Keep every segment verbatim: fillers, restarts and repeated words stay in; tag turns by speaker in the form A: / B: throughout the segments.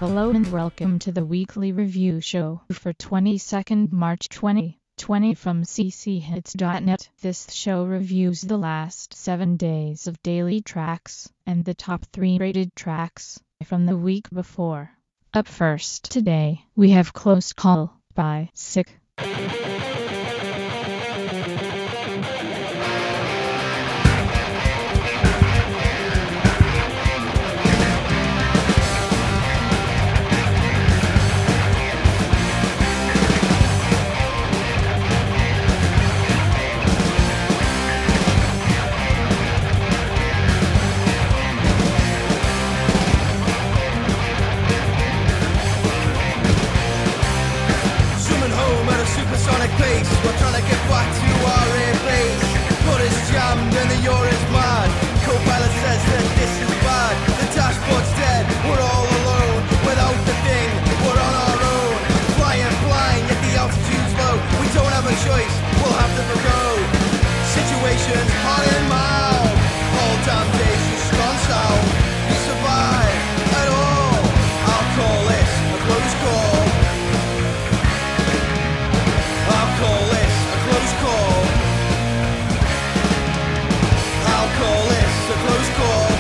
A: Hello and welcome to the weekly review show for twenty-second March twenty twenty from c c hits dot net. This show reviews the last seven days of daily tracks and the top three rated tracks from the week before. Up first today, we have Close Call by Sick.
B: Supersonic pace, we're trying to get back to our air base. But it's jammed and the yaw is mad. Co-pilot says that this is bad. The dashboard's dead, we're all alone. Without the thing, we're on our own. Flying blind, yet the altitude's low. We don't have a choice, we'll have to go. Situation's hot and mild. All damn days just gone south. You survive at all, I'll call this a close call. I'll call this a close call. I'll call this a close call.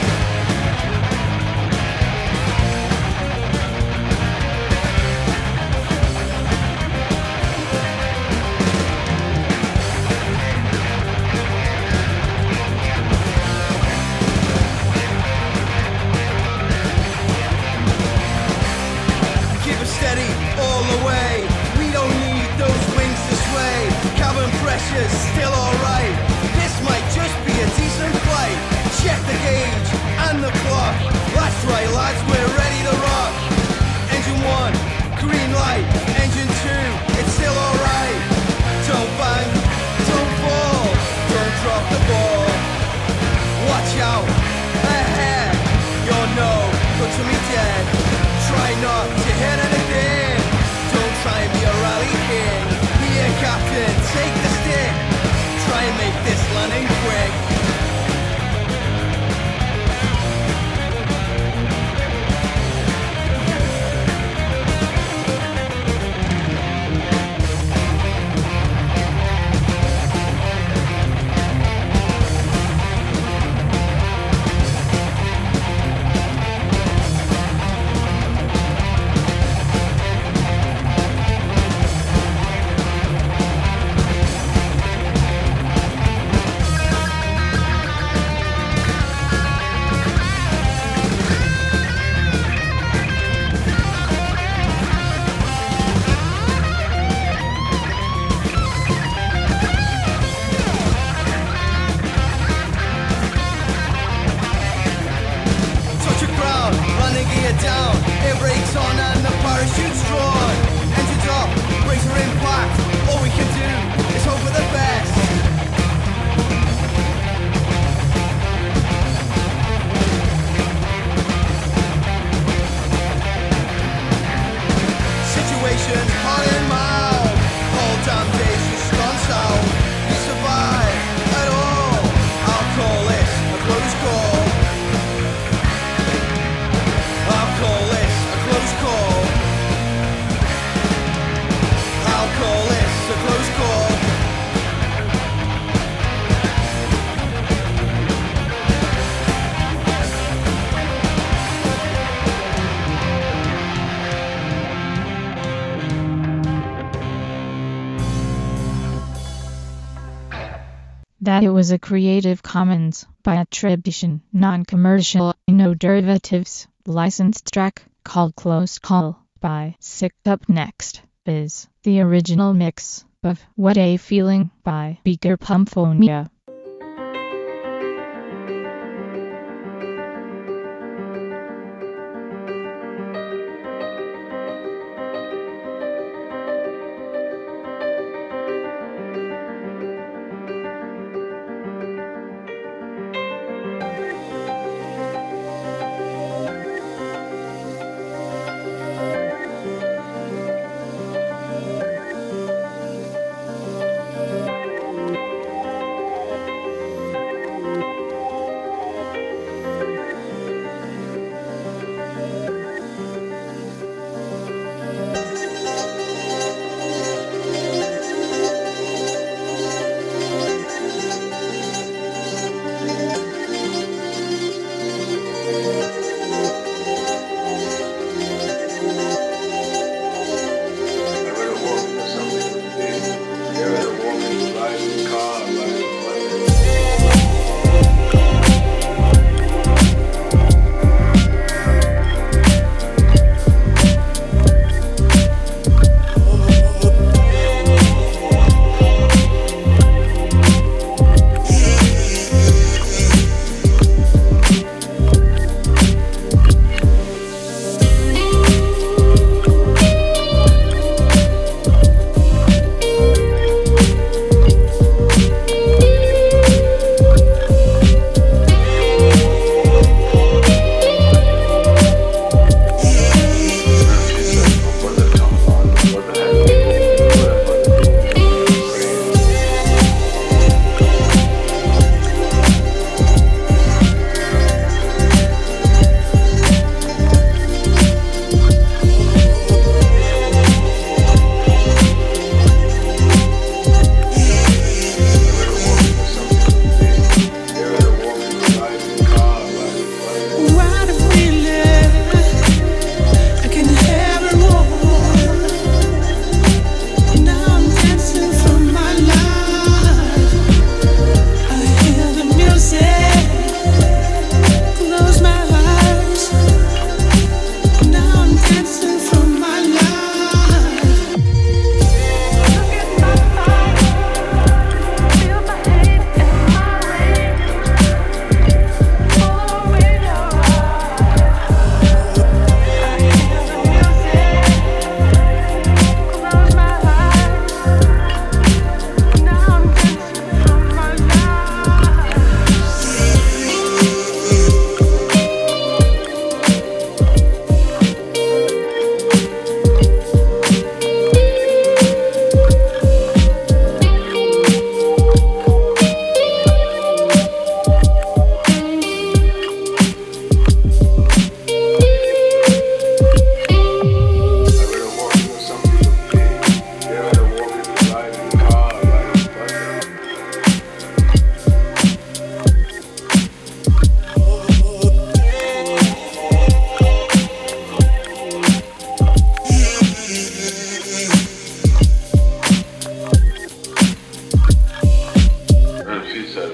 B: Keep it steady all the way. We don't need those wings to sway. Cabin pressure's still alright. This might just be a decent flight. Check the gauge and the clock. That's right lads, we're ready to rock. Engine one, green light. Engine two, it's still alright. Don't bang, don't fall, don't drop the ball. Watch out, ahead. You're no good to me dead. Try not to hit anything. Don't try and be a rally king. Here, captain, take the stick. Try and make this landing quick. Down, air brakes on and the parachute's drawn. Engines up, brakes are impact. All we can do is hope for the best. Situation's hot and mild. All damn days just gone south. You survive at all, I'll call this a close call. I'll call this a close call. I'll call this a close call.
A: That it was a Creative Commons by attribution, non-commercial, no derivatives, licensed track called Close Call by Sick. Up next is the original mix of What a Feeling by Beaker Pumphonia.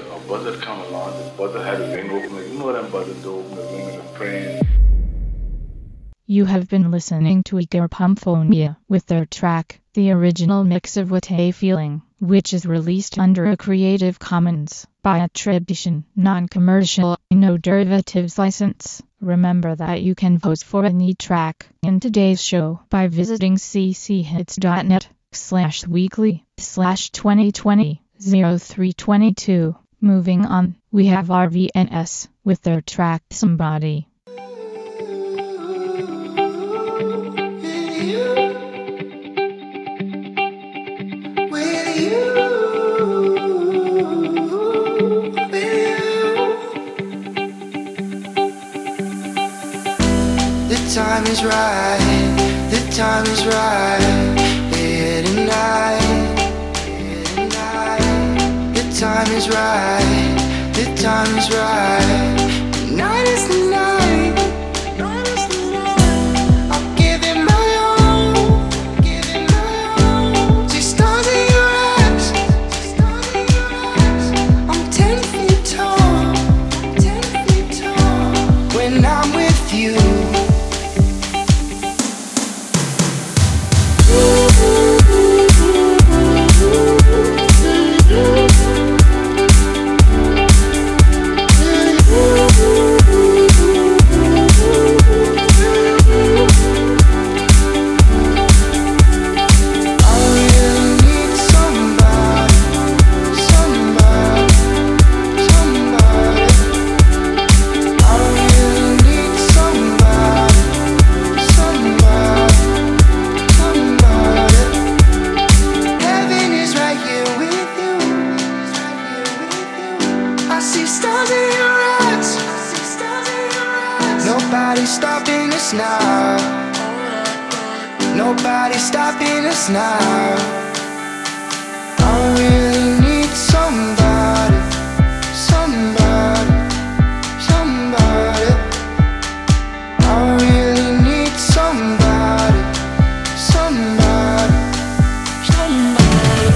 C: a buzzard come along. The buzzard had a wing opener. You know them buzzards open the wing and the praying.
A: You have been listening to Igor Pumphonia with their track, The Original Mix of What a Feeling, which is released under a Creative Commons by attribution, non-commercial, no derivatives license. Remember that you can vote for any track in today's show by visiting cchits.net slash weekly slash 2020 0322. Moving on, we have R V N S with their track Somebody.
B: The time is right, the time is right, here tonight, here tonight. The time is right, the time is right, the night is the night, night is the night. I'll give it my all, give it my all. See stars in your eyes, see stars in your eyes. I'm ten feet tall, I'm ten feet tall. When I'm with you. Nobody's stopping us now. Nobody's stopping us now. I really need somebody, somebody, somebody. I really need somebody, somebody, somebody.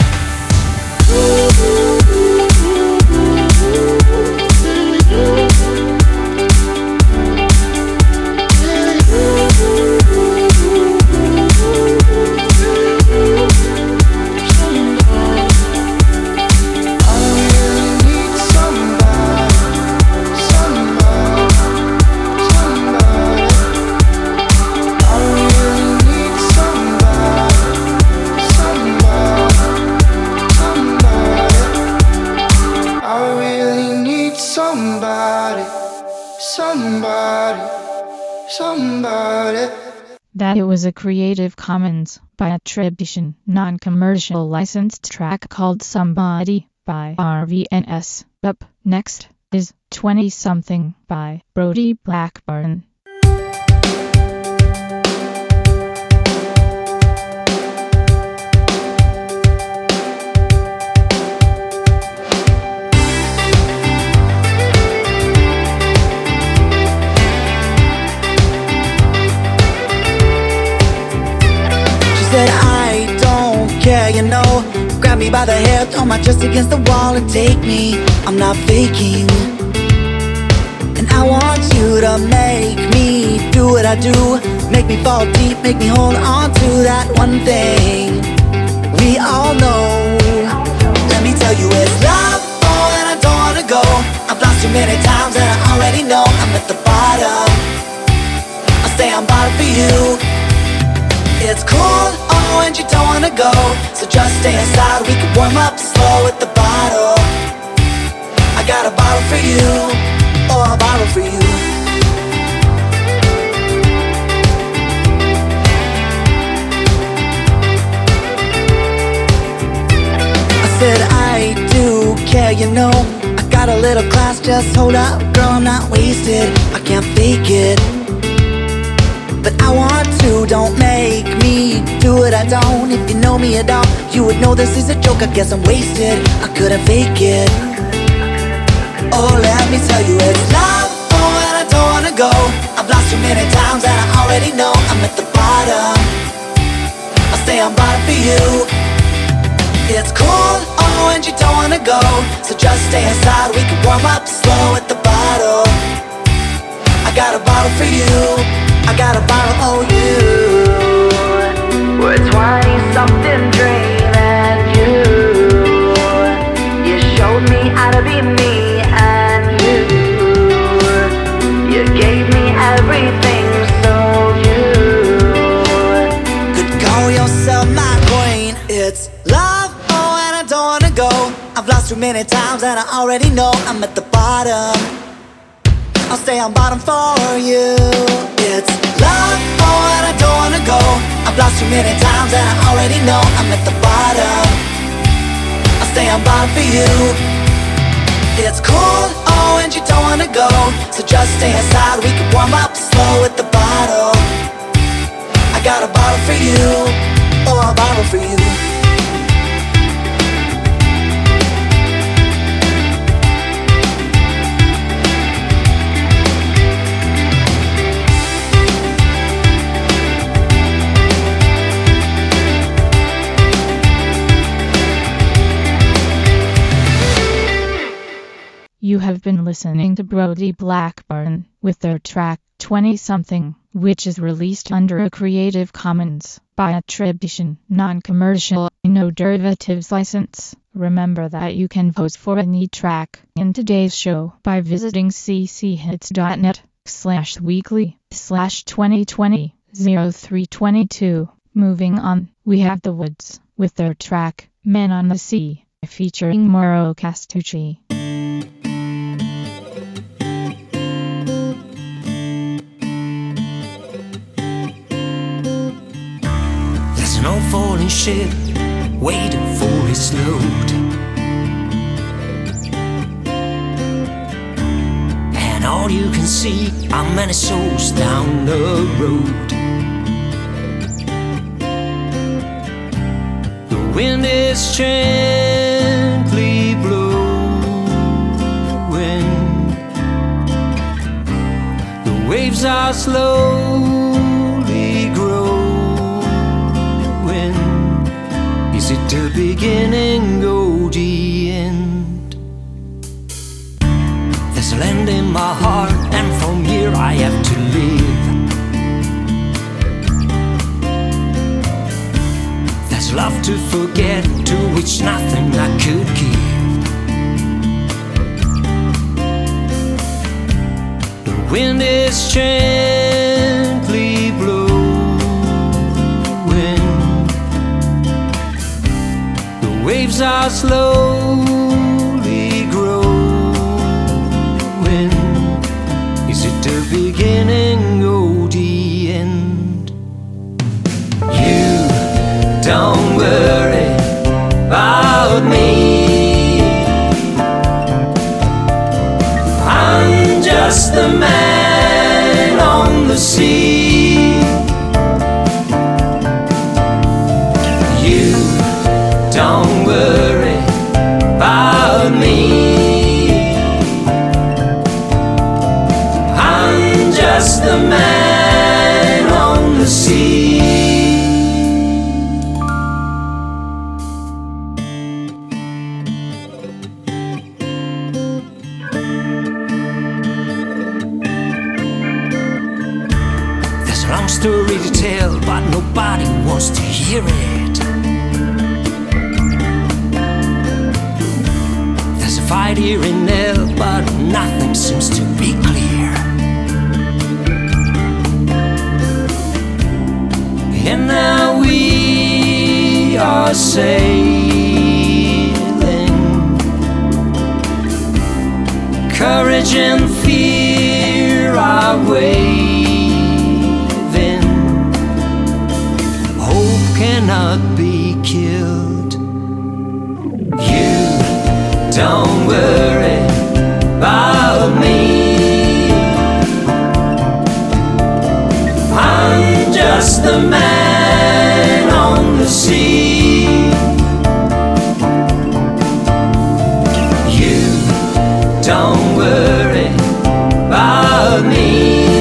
A: That it was a Creative Commons by attribution, non-commercial licensed track called Somebody by R V N S. Up next is twenty something by Brody Blackburn.
D: Said I don't care, you know. Grab me by the hair, throw my chest against the wall and take me. I'm not faking. And I want you to make me do what I do. Make me fall deep, make me hold on to that one thing we all know. Let me tell you it's love, oh, and I don't wanna go. I've lost too many times and I already know I'm at the bottom. I'll stay on bottom for you. It's cool, oh, and you don't wanna go. So just stay inside, we can warm up slow with the bottle. I got a bottle for you, oh, a bottle for you. I said I do care, you know. I got a little class, just hold up, girl, I'm not wasted. I can't fake it, but I want to, don't make me do what I don't. If you know me at all, you would know this is a joke. I guess I'm wasted, I couldn't fake it. Oh, let me tell you it's love, oh, and I don't wanna go. I've lost too many times and I already know I'm at the bottom. I'll stay on bottom for you. It's cool, oh, and you don't wanna wanna go, so just stay inside. We can warm up slow at the bottle. I got a bottle for you, I got a bottle, oh you. We're twenty-something dream and you You showed me how to be me and you You gave me everything so you could call yourself my queen. It's love, oh and I don't wanna go. I've lost too many times and I already know I'm at the bottom. I'll stay on bottom for you. It's love, oh and I don't wanna go. I've lost too many times and I already know I'm at the bottom. I'll stay on bottom for you. It's cold, oh and you don't wanna go, so just stay inside. We can warm up slow at the bottle. I got a bottle for you, oh a bottle for you.
A: You have been listening to Brody Blackburn with their track twenty something, which is released under a Creative Commons by attribution, non-commercial, no derivatives license. Remember that you can vote for any track in today's show by visiting cchits.net slash weekly slash 2020 03 22. Moving on, we have The Woods with their track Men on the Sea, featuring Mauro Castucci.
E: An old falling ship waiting for its load, and all you can see are many souls down the road. The wind is gently blowing, the waves are slowly growing. Is it the beginning or the end? There's a land in my heart, and from here I have to live. There's love to forget, to which nothing I could give. The wind is gently blowing, waves are slowly growing. Is it the beginning or the end? You don't worry about me, I'm just the man on the sea. You don't worry about me, I'm just the man on the sea. There's a long story to tell, but nobody wants to hear it. Fight here and there, but nothing seems to be clear. And now we are sailing. Courage and fear are waving. Hope cannot be killed. You don't worry about me, I'm just the man on the sea. You don't worry about me,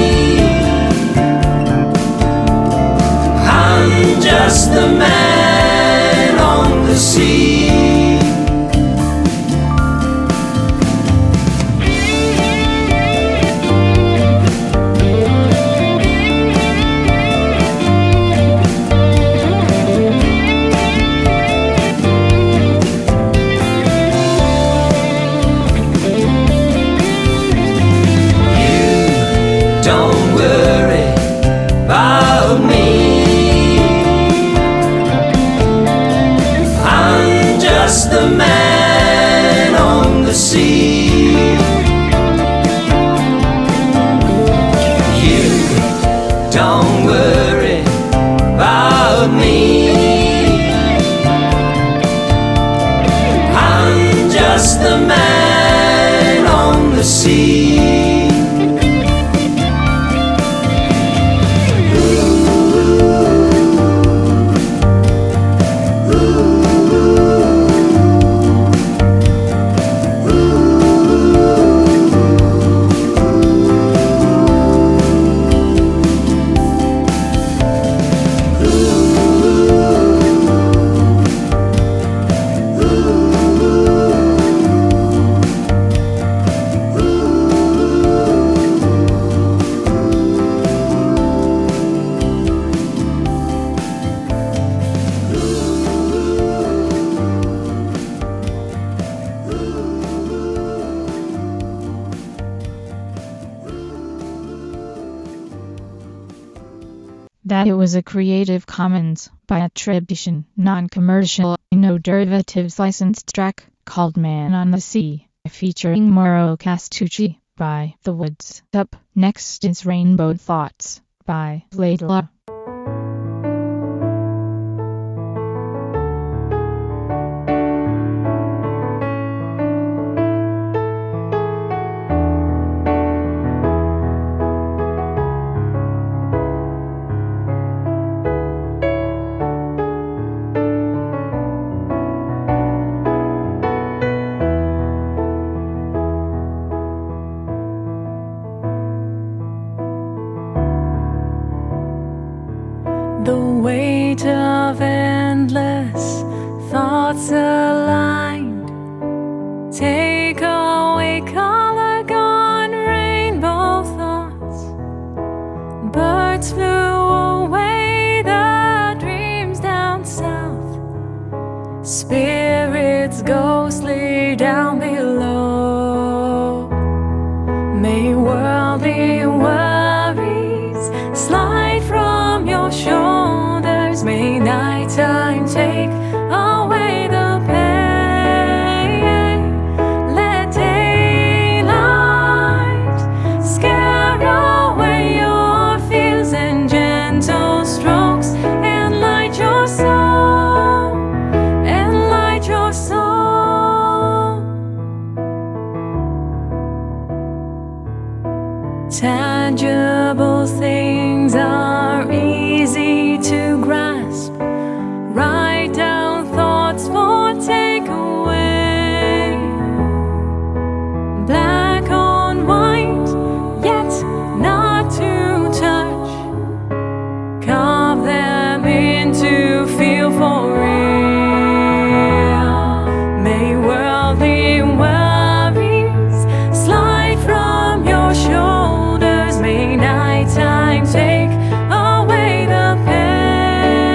E: I'm just the man on the sea. sea. You don't worry about me. I'm just the man on the sea.
A: That it was a Creative Commons by attribution, non-commercial, no derivatives licensed track called Man on the Sea, featuring Mauro Castucci by The Woods. Up next is Rainbow Thoughts by Laidlaw.
F: The weight of endless thoughts aligned. Take away color gone, rainbow thoughts. Birds flew away, the dreams down south. Spirits ghostly down below. May worldly worries slide from your shoulders. May nighttime take away the pain. Let daylight scare away your fears, and gentle strokes enlight your soul, enlight your soul. Tangible things are easy to grasp. Write down thoughts for takeaway. Black on white, yet not to touch. Carve them in to feel for real. May worldly worries slide from your shoulders. May nighttime take away the pain.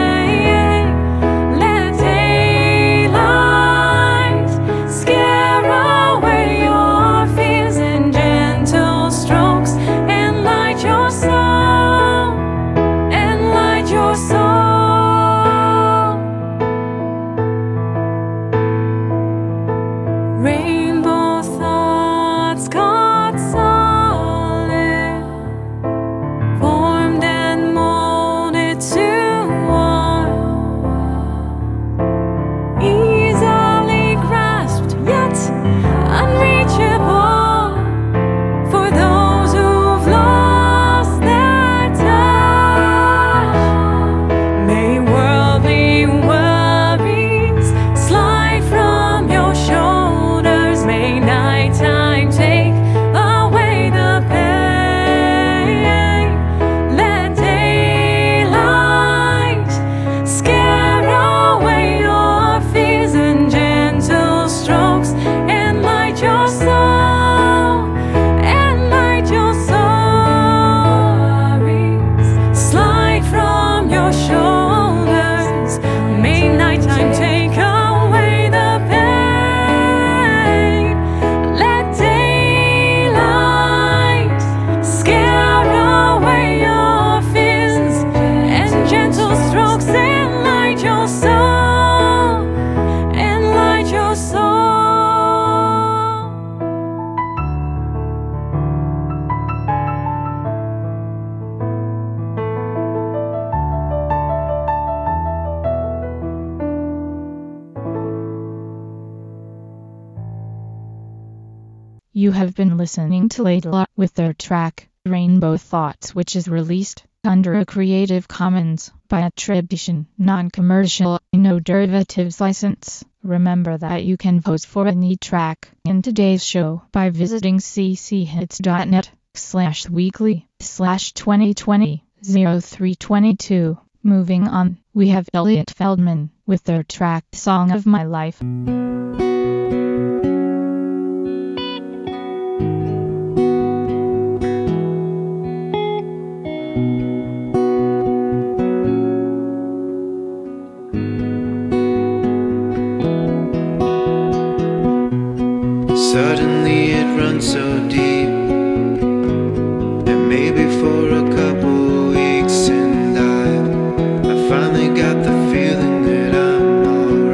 A: You have been listening to Ladla with their track, Rainbow Thoughts, which is released under a Creative Commons by attribution, non-commercial, no derivatives license. Remember that you can vote for any track in today's show by visiting cchits.net slash weekly slash 2020 0322. Moving on, we have Elliot Feldman with their track Song of My Life.
G: Suddenly it runs so deep, and maybe for a couple weeks, and I, I finally got the feeling that I'm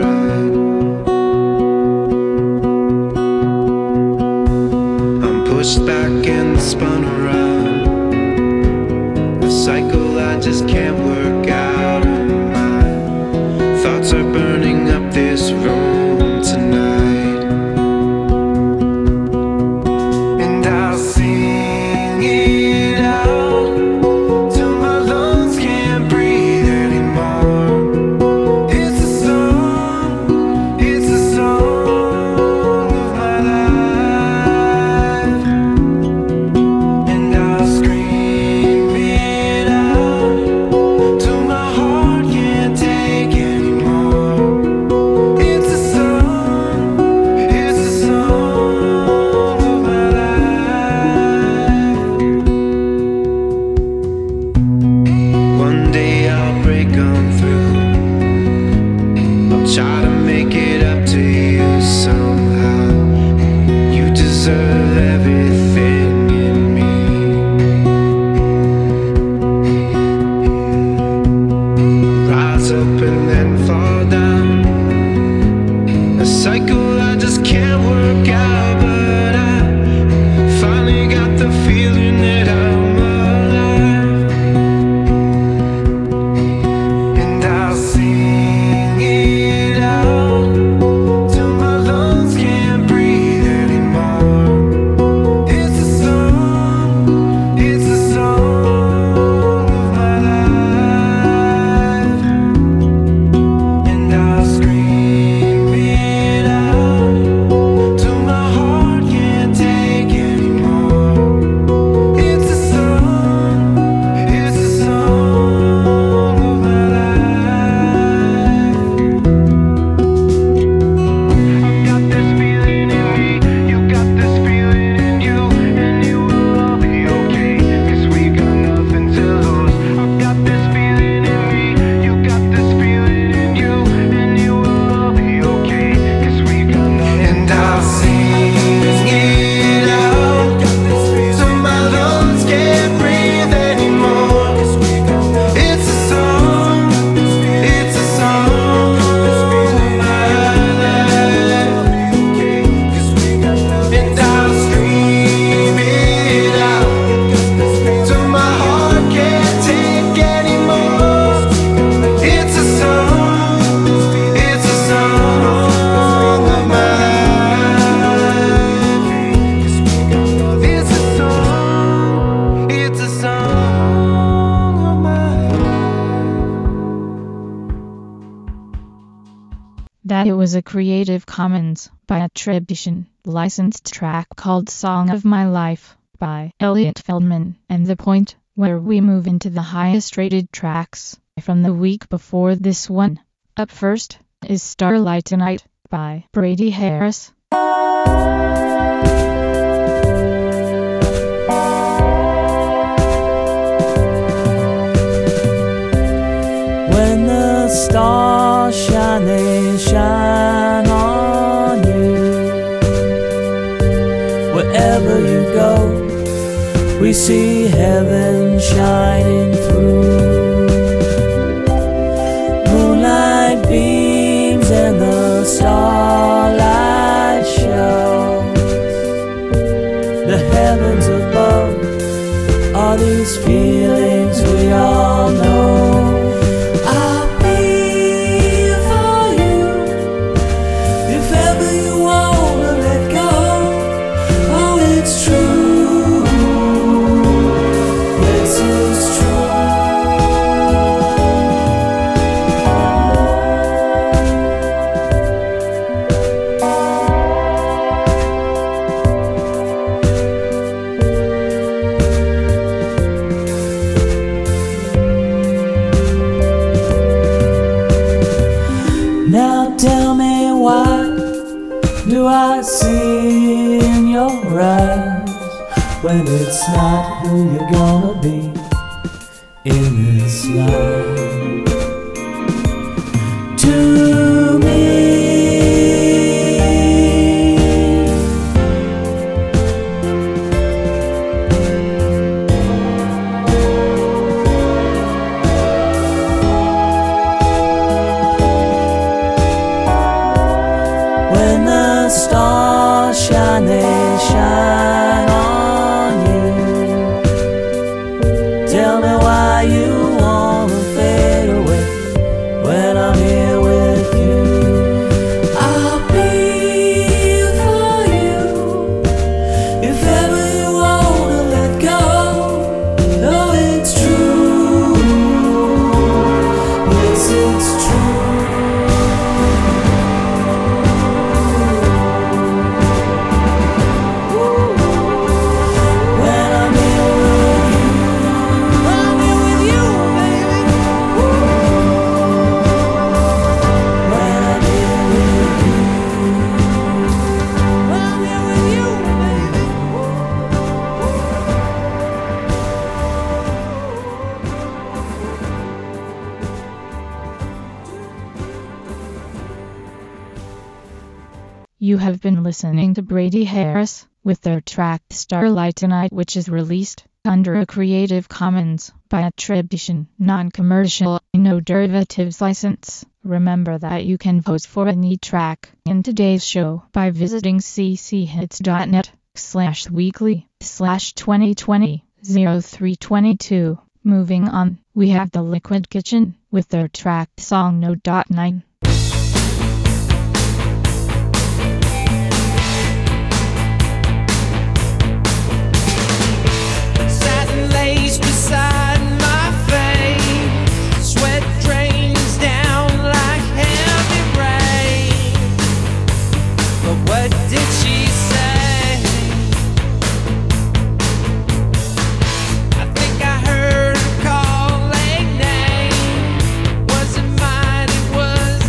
G: alright. I'm pushed back and spun around, a cycle I just can't work out, and my thoughts are burning up this room tonight.
A: That it was a Creative Commons by attribution, licensed track called Song of My Life by Elliot Feldman, and the point where we move into the highest rated tracks from the week before this one. Up first is Starlight Tonight by Brady Harris.
H: When the stars shine, they shine on you. Wherever you go, we see heaven shining through. Moonlight beams and the starlight shows. The heavens above are these feelings we all know. Oh, it's true. Yes, it's true. Now tell me, why do I see in your eyes when it's not who you're gonna be in this life? To me, when the stars shine, they shine on you. Tell me why you wanna fade away when I'm here with you. I'll be here for you if ever you wanna let go. No, it's true. Yes, it's true. When I'm here with you, I'm here with you, baby. When I'm here with you, I'm here with you, baby.
A: You have been listening to Brady Harris with their track Starlight Tonight, which is released under a Creative Commons by attribution, non-commercial, no derivatives license. Remember that you can vote for any track in today's show by visiting cchits.net slash weekly slash 2020 0322. Moving on, we have The Liquid Kitchen with their track Song No. nine.
I: Satin lace beside my face, sweat drains down like heavy rain. But what did she say? I think I heard her call a name. Was it mine? It was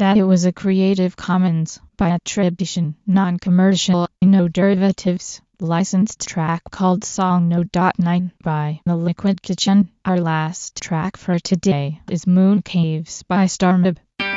A: that it was a Creative Commons by attribution, non-commercial, no derivatives, licensed track called Song No. nine by The Liquid Kitchen. Our last track for today is Moon Caves by Starmob.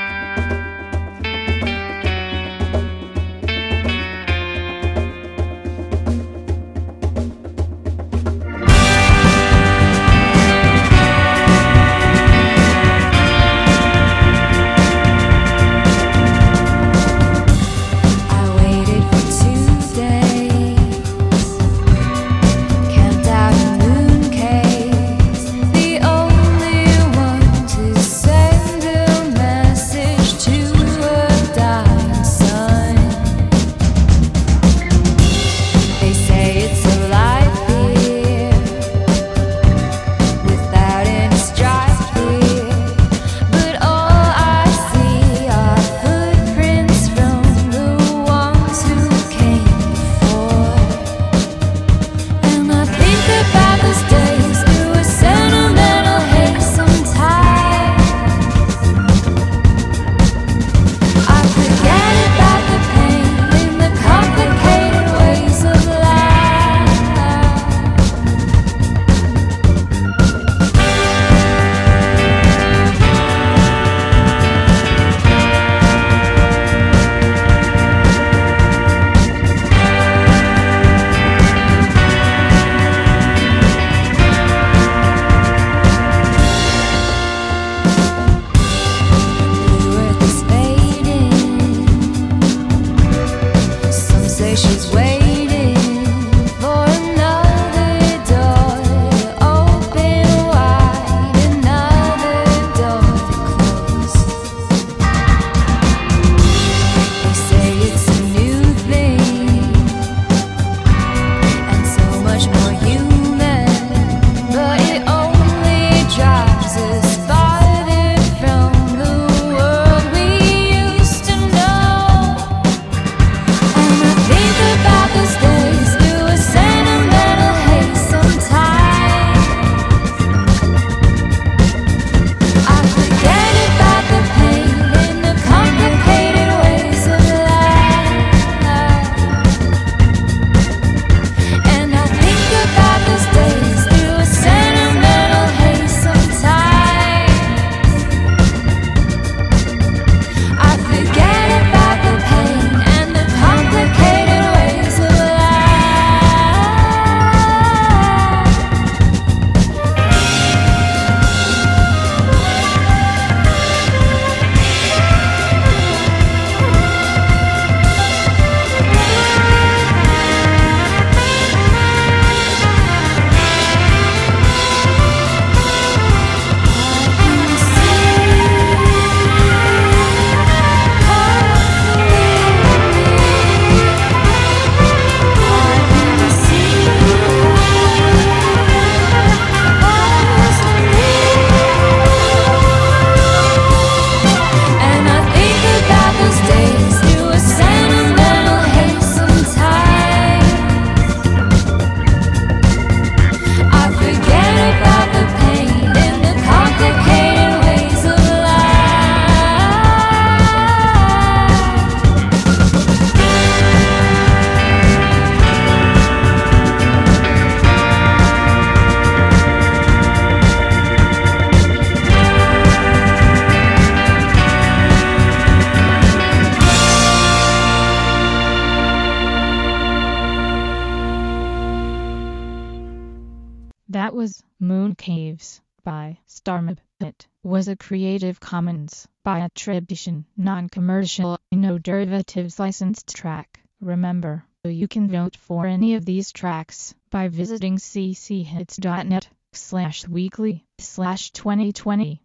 A: That was Moon Caves by Starmob. It was a Creative Commons by attribution, non-commercial, no derivatives licensed track. Remember, you can vote for any of these tracks by visiting cchits.net slash weekly slash 2020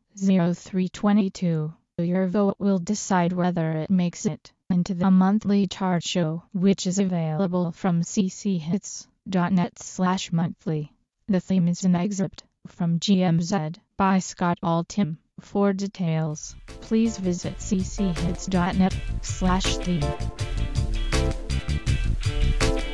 A: 0322. Your vote will decide whether it makes it into the monthly chart show, which is available from cchits.net slash monthly. The theme is an excerpt from G M Z by Scott Altham. For details, please visit cchits.net slash theme.